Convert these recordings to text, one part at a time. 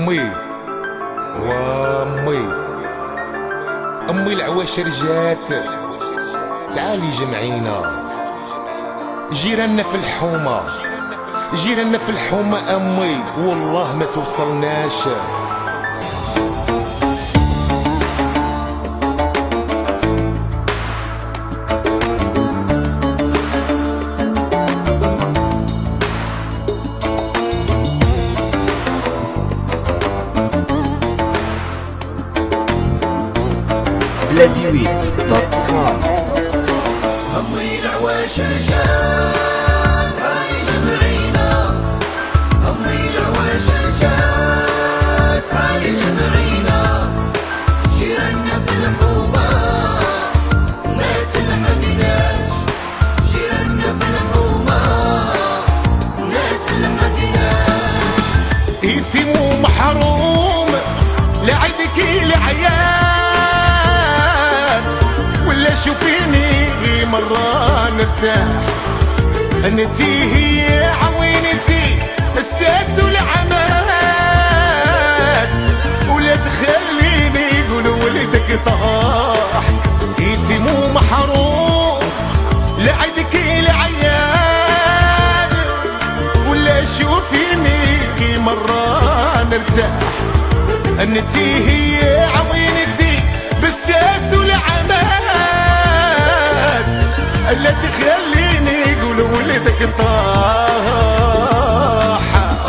امي امي العواشر جات، تعالي جمعينا. جيراننا في الحومة، جيراننا في الحومة امي، والله ما توصلناش. بلاديويت.com. أمي العواشر جات، تعالي جمعينا. أمي العواشر جات، تعالي جمعينا. جيراننا في الحومة ما تلحقناش، جيراننا في الحومة ما تلحقناش. يتيمو محروم لعيدك لعيال، ولا شوفيني مرة نرتاح. انتي هي عوينتي السد والعماد، ولا تخليني يقول ولدك طاح. يتيمو محروم لعيدك لعيال، ولا شوفيني مرة نرتاح. انتي هي عوينتي بالسد والعماد، لا تخليني يقول ولدك طاح.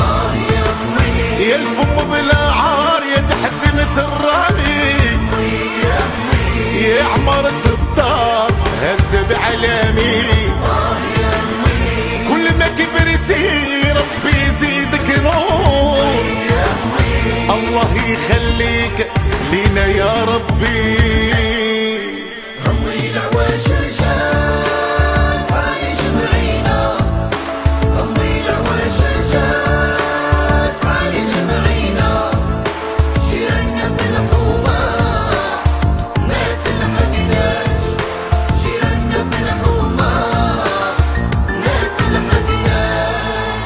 يا الفم بالعار يا تحزنة الرامي، يا عمارة الدار هز بعلامي. كل ما كبرتي ربي يزيدك نور، الله يخليك لينا يا ربي. أمي العواشر جات، تعالي جمعينا. أمي العواشر جات، تعالي جمعينا. جيراننا في الحومة ما تلحقناش، جيراننا في الحومة ما تلحقناش.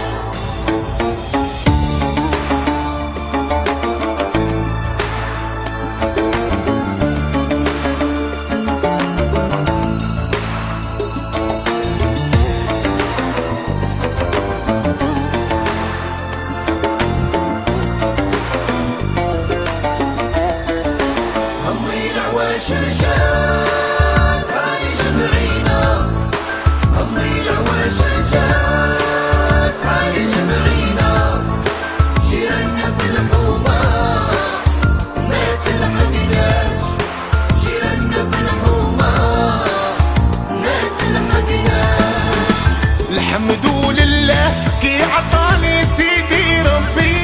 أمي العواشر جات، تعالي جمعينا. أمي العواشر جات، تعالي جمعينا. جيراننا في الحومة ما تلحقناش، جيراننا في الحومة ما تلحقناش. الحمد لله كي عطاني سيدي ربي،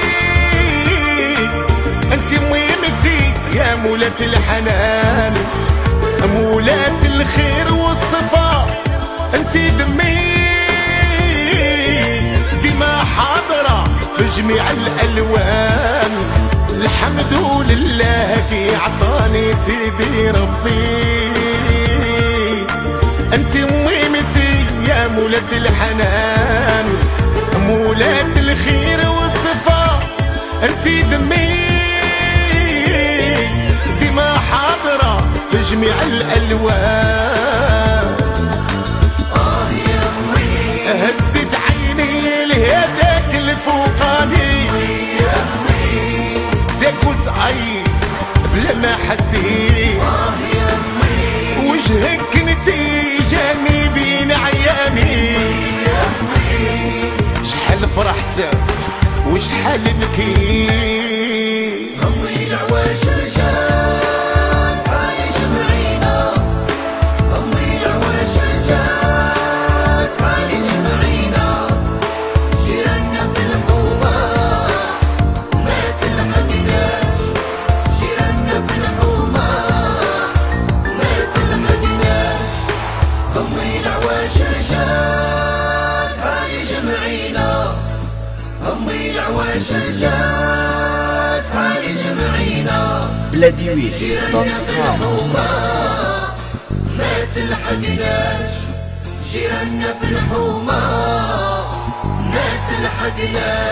انت ميمتي يا مولات الحنان، مولات الخير والصفاء. انت دمي ديما حاضرة في جميع الالوان. الحمد لله كي عطاني سيدي ربي، انت ميمتي يا مولات الحنان، مولات الخير والصفاء. انت دمي ديما حاضرة في جميع الالوان. يا أمي هدت عيني لهداك الفوقاني، يا أمي ذاك وصعيد بلا ما حسيت. يا أمي وجهك انتي جاني بين عياني، يا أمي شحال فرحت وشحال بكيت. أمي العواشر جات، تعالي جمعينا. أمي العواشر جات، تعالي جمعينا. جيراننا في الحومة ما تلحقناش، جيراننا في الحومة ما تلحقناش. أمي العواشر جات، تعالي جمعينا. أمي العواشر جات، تعالي جمعينا. بلاديويت.com. ما تلحقناش، جيراننا في الحومة ما تلحقناش.